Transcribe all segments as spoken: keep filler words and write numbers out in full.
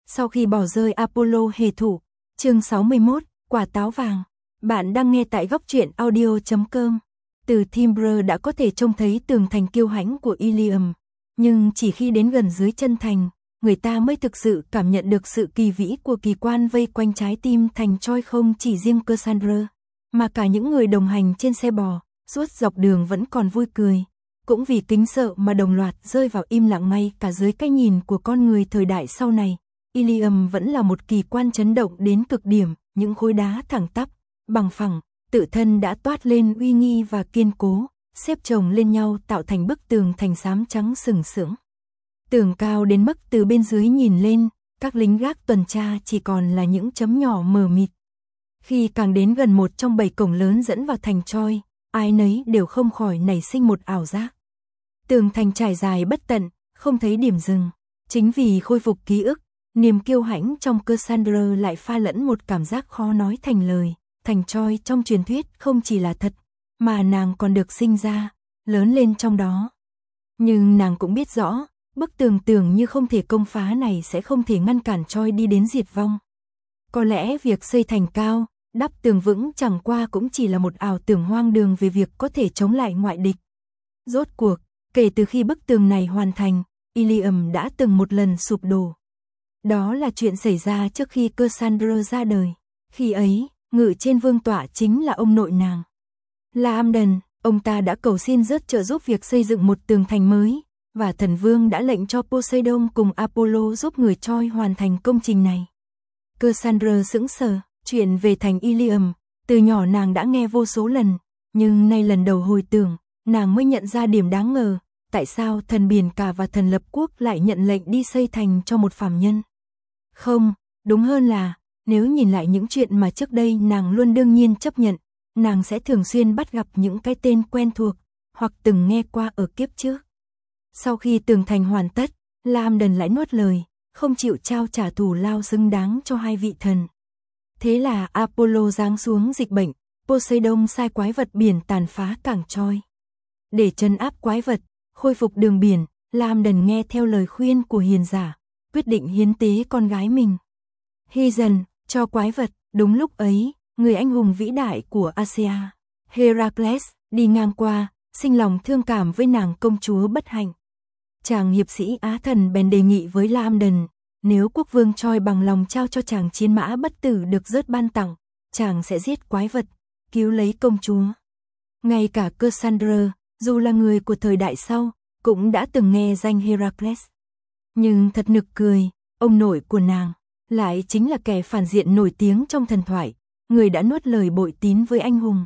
Sau khi bỏ rơi Apollo hề thủ, chương sáu mươi mốt, quả táo vàng. Bạn đang nghe tại góc truyện audio chấm com. Từ Timbre đã có thể trông thấy tường thành kiêu hãnh của Ilium, nhưng chỉ khi đến gần dưới chân thành, người ta mới thực sự cảm nhận được sự kỳ vĩ của kỳ quan vây quanh trái tim thành Troy. Không chỉ riêng Cassandra, mà cả những người đồng hành trên xe bò, suốt dọc đường vẫn còn vui cười, cũng vì kính sợ mà đồng loạt rơi vào im lặng. Ngay cả dưới cái nhìn của con người thời đại sau này, Ilium vẫn là một kỳ quan chấn động đến cực điểm. Những khối đá thẳng tắp, bằng phẳng, tự thân đã toát lên uy nghi và kiên cố, xếp chồng lên nhau tạo thành bức tường thành xám trắng sừng sững. Tường cao đến mức từ bên dưới nhìn lên, các lính gác tuần tra chỉ còn là những chấm nhỏ mờ mịt. Khi càng đến gần một trong bảy cổng lớn dẫn vào thành Troy, ai nấy đều không khỏi nảy sinh một ảo giác. Tường thành trải dài bất tận, không thấy điểm dừng. Chính vì khôi phục ký ức, niềm kiêu hãnh trong Cassandra lại pha lẫn một cảm giác khó nói thành lời. Thành Troy trong truyền thuyết không chỉ là thật, mà nàng còn được sinh ra, lớn lên trong đó. Nhưng nàng cũng biết rõ, bức tường tưởng như không thể công phá này sẽ không thể ngăn cản Troy đi đến diệt vong. Có lẽ việc xây thành cao, đắp tường vững chẳng qua cũng chỉ là một ảo tưởng hoang đường về việc có thể chống lại ngoại địch. Rốt cuộc, kể từ khi bức tường này hoàn thành, Ilium đã từng một lần sụp đổ. Đó là chuyện xảy ra trước khi Cassandra ra đời. Khi ấy, ngự trên vương tọa chính là ông nội nàng, Lamdan. Ông ta đã cầu xin rớt trợ giúp việc xây dựng một tường thành mới, và thần vương đã lệnh cho Poseidon cùng Apollo giúp người Troy hoàn thành công trình này. Cassandra sững sờ, chuyện về thành Ilium, từ nhỏ nàng đã nghe vô số lần, nhưng nay lần đầu hồi tưởng, nàng mới nhận ra điểm đáng ngờ, tại sao thần biển cả và thần lập quốc lại nhận lệnh đi xây thành cho một phàm nhân. Không, đúng hơn là, nếu nhìn lại những chuyện mà trước đây nàng luôn đương nhiên chấp nhận, nàng sẽ thường xuyên bắt gặp những cái tên quen thuộc, hoặc từng nghe qua ở kiếp trước. Sau khi tường thành hoàn tất, Lamdan lại nuốt lời, không chịu trao trả thù lao xứng đáng cho hai vị thần. Thế là Apollo giáng xuống dịch bệnh, Poseidon sai quái vật biển tàn phá cảng Troy. Để trấn áp quái vật, khôi phục đường biển, Lamdan nghe theo lời khuyên của hiền giả, quyết định hiến tế con gái mình, Hesiod, cho quái vật. Đúng lúc ấy, người anh hùng vĩ đại của Asia, Heracles, đi ngang qua, sinh lòng thương cảm với nàng công chúa bất hạnh. Chàng hiệp sĩ Á thần bèn đề nghị với Lamdan, nếu quốc vương Troy bằng lòng trao cho chàng chiến mã bất tử được rớt ban tặng, chàng sẽ giết quái vật, cứu lấy công chúa. Ngay cả Cassandra, dù là người của thời đại sau, cũng đã từng nghe danh Heracles. Nhưng thật nực cười, ông nội của nàng lại chính là kẻ phản diện nổi tiếng trong thần thoại, người đã nuốt lời bội tín với anh hùng.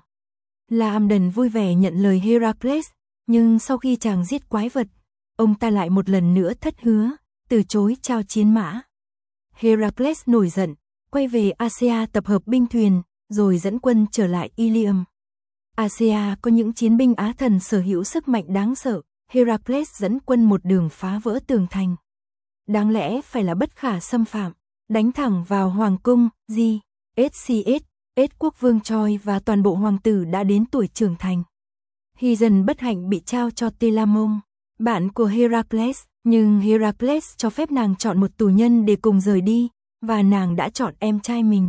Lamdan vui vẻ nhận lời Heracles, nhưng sau khi chàng giết quái vật, ông ta lại một lần nữa thất hứa, từ chối trao chiến mã. Heracles nổi giận, quay về Asia tập hợp binh thuyền, rồi dẫn quân trở lại Ilium. Asia có những chiến binh Á thần sở hữu sức mạnh đáng sợ, Heracles dẫn quân một đường phá vỡ tường thành. Đáng lẽ phải là bất khả xâm phạm, đánh thẳng vào hoàng cung, G. S C S, S quốc vương Troy và toàn bộ hoàng tử đã đến tuổi trưởng thành. Hesiod bất hạnh bị trao cho Telamon, bạn của Heracles, nhưng Heracles cho phép nàng chọn một tù nhân để cùng rời đi, và nàng đã chọn em trai mình.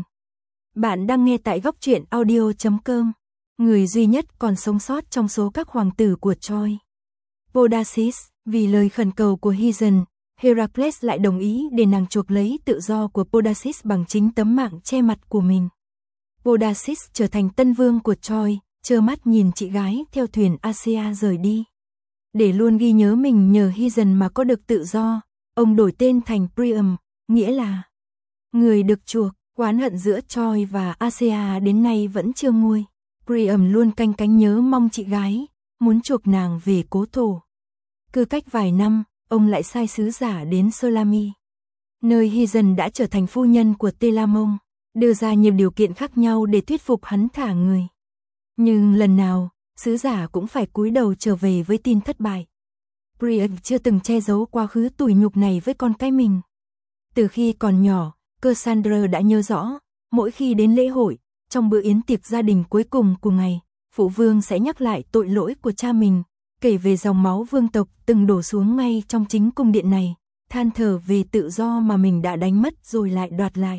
Bạn đang nghe tại góc truyện audio chấm com, người duy nhất còn sống sót trong số các hoàng tử của Troy. Podacis, vì lời khẩn cầu của Hesiod, Heracles lại đồng ý để nàng chuộc lấy tự do của Podacis bằng chính tấm mạng che mặt của mình. Podacis trở thành tân vương của Troy, trơ mắt nhìn chị gái theo thuyền Asia rời đi. Để luôn ghi nhớ mình nhờ Hesiod mà có được tự do, ông đổi tên thành Priam, nghĩa là người được chuộc. Oán hận giữa Troy và Asia đến nay vẫn chưa nguôi. Priam luôn canh cánh nhớ mong chị gái, muốn chuộc nàng về cố thổ. Cứ cách vài năm, ông lại sai sứ giả đến Salami, nơi Hesiod đã trở thành phu nhân của Telamon, đưa ra nhiều điều kiện khác nhau để thuyết phục hắn thả người. Nhưng lần nào, sứ giả cũng phải cúi đầu trở về với tin thất bại. Priam chưa từng che giấu quá khứ tủi nhục này với con cái mình. Từ khi còn nhỏ, Cassandra đã nhớ rõ, mỗi khi đến lễ hội, trong bữa yến tiệc gia đình cuối cùng của ngày, phụ vương sẽ nhắc lại tội lỗi của cha mình, kể về dòng máu vương tộc từng đổ xuống ngay trong chính cung điện này, than thở về tự do mà mình đã đánh mất rồi lại đoạt lại.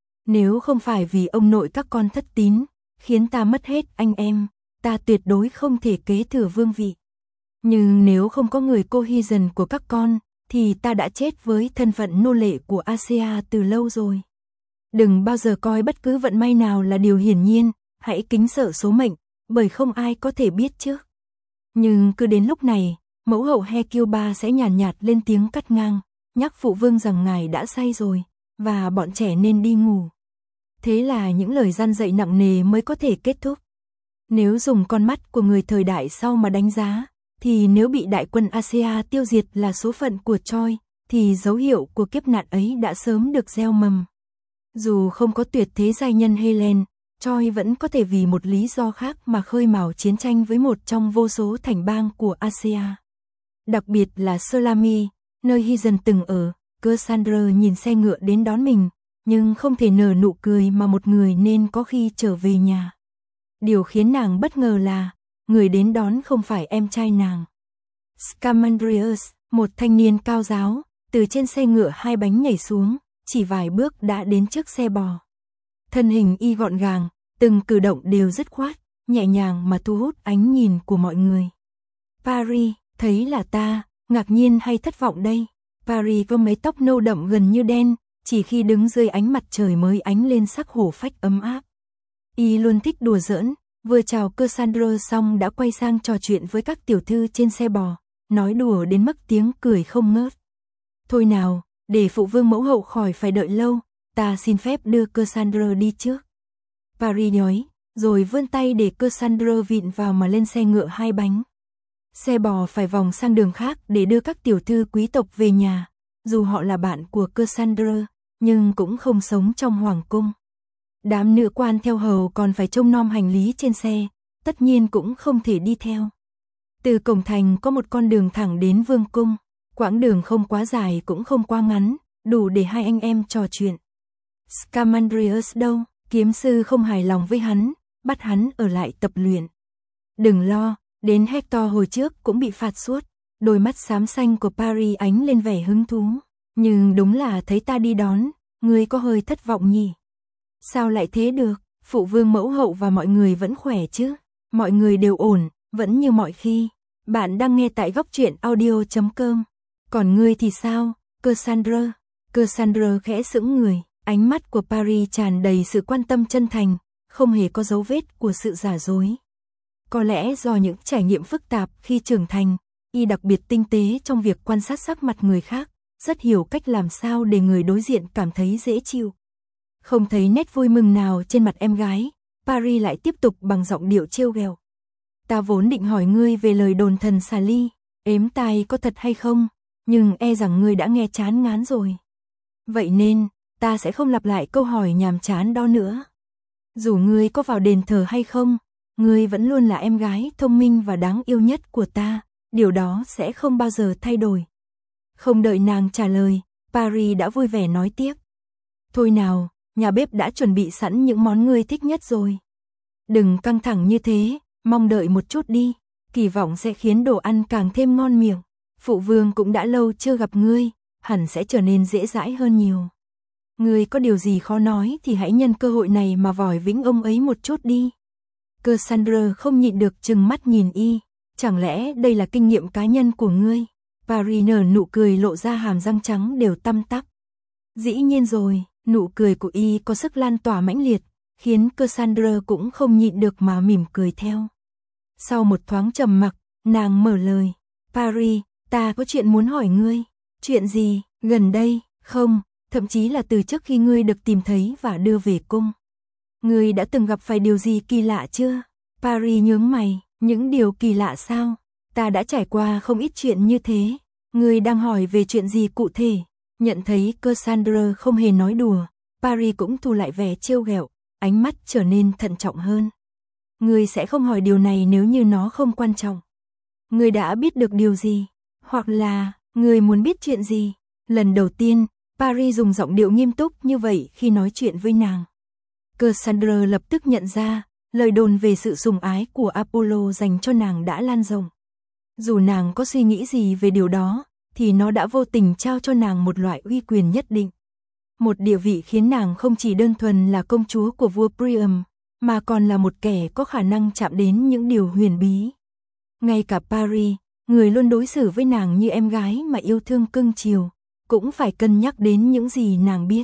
Nếu không phải vì ông nội các con thất tín, khiến ta mất hết anh em, ta tuyệt đối không thể kế thừa vương vị. Nhưng nếu không có người Cohesion của các con, thì ta đã chết với thân phận nô lệ của Asia từ lâu rồi. Đừng bao giờ coi bất cứ vận may nào là điều hiển nhiên, hãy kính sợ số mệnh, bởi không ai có thể biết trước. Nhưng cứ đến lúc này, mẫu hậu Hecuba sẽ nhàn nhạt, nhạt lên tiếng cắt ngang, nhắc phụ vương rằng ngài đã say rồi, và bọn trẻ nên đi ngủ. Thế là những lời răn dạy nặng nề mới có thể kết thúc. Nếu dùng con mắt của người thời đại sau mà đánh giá, thì nếu bị đại quân Asia tiêu diệt là số phận của Troy, thì dấu hiệu của kiếp nạn ấy đã sớm được gieo mầm. Dù không có tuyệt thế giai nhân Helen, Troy vẫn có thể vì một lý do khác mà khơi mào chiến tranh với một trong vô số thành bang của Asia. Đặc biệt là Salami, nơi Hyson từng ở, Cassandra nhìn xe ngựa đến đón mình, nhưng không thể nở nụ cười mà một người nên có khi trở về nhà. Điều khiến nàng bất ngờ là, người đến đón không phải em trai nàng. Scamandrius, một thanh niên cao ráo, từ trên xe ngựa hai bánh nhảy xuống, chỉ vài bước đã đến trước xe bò. Thân hình y gọn gàng, từng cử động đều dứt khoát, nhẹ nhàng mà thu hút ánh nhìn của mọi người. Paris, thấy là ta, ngạc nhiên hay thất vọng đây? Paris có mái tóc nâu đậm gần như đen, chỉ khi đứng dưới ánh mặt trời mới ánh lên sắc hổ phách ấm áp. Y luôn thích đùa giỡn, vừa chào Cassandra xong đã quay sang trò chuyện với các tiểu thư trên xe bò, nói đùa đến mức tiếng cười không ngớt. Thôi nào, để phụ vương mẫu hậu khỏi phải đợi lâu, ta xin phép đưa Cassandra đi trước. Paris nhói, rồi vươn tay để Cassandra vịn vào mà lên xe ngựa hai bánh. Xe bò phải vòng sang đường khác để đưa các tiểu thư quý tộc về nhà, dù họ là bạn của Cassandra, nhưng cũng không sống trong hoàng cung. Đám nữ quan theo hầu còn phải trông nom hành lý trên xe, tất nhiên cũng không thể đi theo. Từ cổng thành có một con đường thẳng đến vương cung, quãng đường không quá dài cũng không quá ngắn, đủ để hai anh em trò chuyện. Scamandrius đâu? Kiếm sư không hài lòng với hắn, bắt hắn ở lại tập luyện. Đừng lo, đến Hector hồi trước cũng bị phạt suốt. Đôi mắt xám xanh của Paris ánh lên vẻ hứng thú. Nhưng đúng là thấy ta đi đón, ngươi có hơi thất vọng nhỉ? Sao lại thế được? Phụ vương mẫu hậu và mọi người vẫn khỏe chứ? Mọi người đều ổn, vẫn như mọi khi. Bạn đang nghe tại góc truyện audio chấm com. Còn ngươi thì sao, Cassandra? Cassandra khẽ sững người, ánh mắt của Paris tràn đầy sự quan tâm chân thành, không hề có dấu vết của sự giả dối. Có lẽ do những trải nghiệm phức tạp khi trưởng thành, y đặc biệt tinh tế trong việc quan sát sắc mặt người khác, rất hiểu cách làm sao để người đối diện cảm thấy dễ chịu. Không thấy nét vui mừng nào trên mặt em gái, Paris lại tiếp tục bằng giọng điệu trêu ghẹo. Ta vốn định hỏi ngươi về lời đồn thần xà ly, ếm tai có thật hay không, nhưng e rằng ngươi đã nghe chán ngán rồi. Vậy nên, ta sẽ không lặp lại câu hỏi nhàm chán đó nữa. Dù ngươi có vào đền thờ hay không, ngươi vẫn luôn là em gái thông minh và đáng yêu nhất của ta, điều đó sẽ không bao giờ thay đổi. Không đợi nàng trả lời, Paris đã vui vẻ nói tiếp. Thôi nào, nhà bếp đã chuẩn bị sẵn những món ngươi thích nhất rồi. Đừng căng thẳng như thế, mong đợi một chút đi, kỳ vọng sẽ khiến đồ ăn càng thêm ngon miệng. Phụ vương cũng đã lâu chưa gặp ngươi, hẳn sẽ trở nên dễ dãi hơn nhiều. Ngươi có điều gì khó nói thì hãy nhân cơ hội này mà vòi vĩnh ông ấy một chút đi. Cassandra không nhịn được trừng mắt nhìn y, chẳng lẽ đây là kinh nghiệm cá nhân của ngươi? Paris nở nụ cười lộ ra hàm răng trắng đều tăm tắp. Dĩ nhiên rồi, nụ cười của y có sức lan tỏa mãnh liệt, khiến Cassandra cũng không nhịn được mà mỉm cười theo. Sau một thoáng trầm mặc, nàng mở lời. Paris, ta có chuyện muốn hỏi ngươi. Chuyện gì? Gần đây, không, thậm chí là từ trước khi ngươi được tìm thấy và đưa về cung. Ngươi đã từng gặp phải điều gì kỳ lạ chưa? Paris nhướng mày, những điều kỳ lạ sao? Ta đã trải qua không ít chuyện như thế. Ngươi đang hỏi về chuyện gì cụ thể? Nhận thấy Cassandra không hề nói đùa, Paris cũng thu lại vẻ trêu ghẹo, ánh mắt trở nên thận trọng hơn. Ngươi sẽ không hỏi điều này nếu như nó không quan trọng. Ngươi đã biết được điều gì? Hoặc là, ngươi muốn biết chuyện gì? Lần đầu tiên, Paris dùng giọng điệu nghiêm túc như vậy khi nói chuyện với nàng. Cassandra lập tức nhận ra, lời đồn về sự sủng ái của Apollo dành cho nàng đã lan rộng. Dù nàng có suy nghĩ gì về điều đó, thì nó đã vô tình trao cho nàng một loại uy quyền nhất định. Một địa vị khiến nàng không chỉ đơn thuần là công chúa của vua Priam, mà còn là một kẻ có khả năng chạm đến những điều huyền bí. Ngay cả Paris, người luôn đối xử với nàng như em gái mà yêu thương cưng chiều, cũng phải cân nhắc đến những gì nàng biết.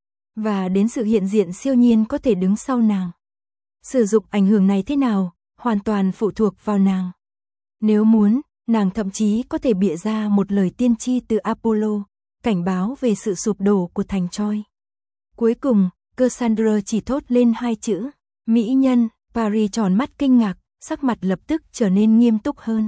Và đến sự hiện diện siêu nhiên có thể đứng sau nàng. Sử dụng ảnh hưởng này thế nào, hoàn toàn phụ thuộc vào nàng. Nếu muốn, nàng thậm chí có thể bịa ra một lời tiên tri từ Apollo, cảnh báo về sự sụp đổ của thành Troy. Cuối cùng, Cassandra chỉ thốt lên hai chữ, mỹ nhân. Paris tròn mắt kinh ngạc, sắc mặt lập tức trở nên nghiêm túc hơn.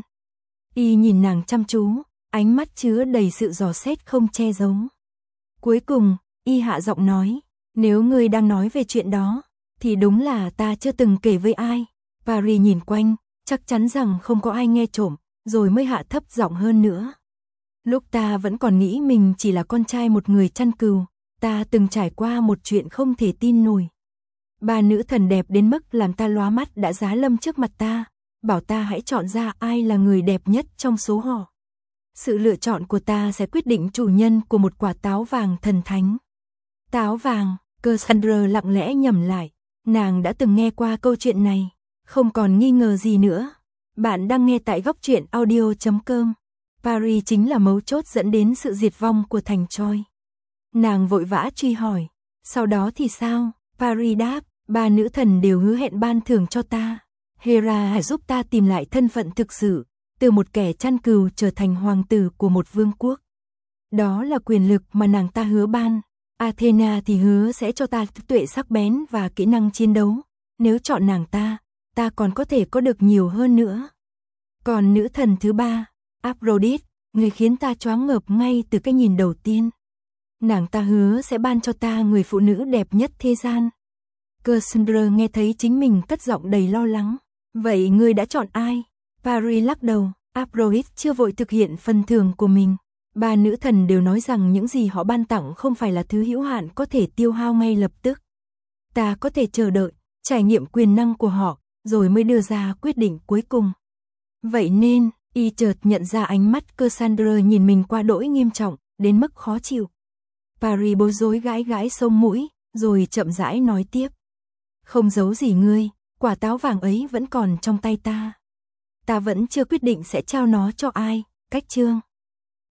Y nhìn nàng chăm chú, ánh mắt chứa đầy sự dò xét không che giấu. Cuối cùng, Y hạ giọng nói, nếu ngươi đang nói về chuyện đó, thì đúng là ta chưa từng kể với ai. Paris nhìn quanh, chắc chắn rằng không có ai nghe trộm, rồi mới hạ thấp giọng hơn nữa. Lúc ta vẫn còn nghĩ mình chỉ là con trai một người chăn cừu, ta từng trải qua một chuyện không thể tin nổi. Ba nữ thần đẹp đến mức làm ta lóa mắt đã giá lâm trước mặt ta, bảo ta hãy chọn ra ai là người đẹp nhất trong số họ. Sự lựa chọn của ta sẽ quyết định chủ nhân của một quả táo vàng thần thánh. Táo vàng, Cassandra lặng lẽ nhẩm lại, nàng đã từng nghe qua câu chuyện này, không còn nghi ngờ gì nữa. Bạn đang nghe tại góc truyện audio chấm com. Paris chính là mấu chốt dẫn đến sự diệt vong của thành Troy. Nàng vội vã truy hỏi, sau đó thì sao? Paris đáp, ba nữ thần đều hứa hẹn ban thưởng cho ta. Hera hãy giúp ta tìm lại thân phận thực sự, từ một kẻ chăn cừu trở thành hoàng tử của một vương quốc. Đó là quyền lực mà nàng ta hứa ban. Athena thì hứa sẽ cho ta tuệ sắc bén và kỹ năng chiến đấu. Nếu chọn nàng ta, ta còn có thể có được nhiều hơn nữa. Còn nữ thần thứ ba, Aphrodite, người khiến ta choáng ngợp ngay từ cái nhìn đầu tiên. Nàng ta hứa sẽ ban cho ta người phụ nữ đẹp nhất thế gian. Cassandra nghe thấy chính mình cất giọng đầy lo lắng. Vậy ngươi đã chọn ai? Paris lắc đầu, Aphrodite chưa vội thực hiện phần thưởng của mình. Ba nữ thần đều nói rằng những gì họ ban tặng không phải là thứ hữu hạn có thể tiêu hao ngay lập tức. Ta có thể chờ đợi, trải nghiệm quyền năng của họ, rồi mới đưa ra quyết định cuối cùng. Vậy nên, Y chợt nhận ra ánh mắt Cassandra nhìn mình qua đỗi nghiêm trọng, đến mức khó chịu. Paris bối rối gãi gãi sống mũi, rồi chậm rãi nói tiếp. Không giấu gì ngươi, quả táo vàng ấy vẫn còn trong tay ta. Ta vẫn chưa quyết định sẽ trao nó cho ai, cách chương.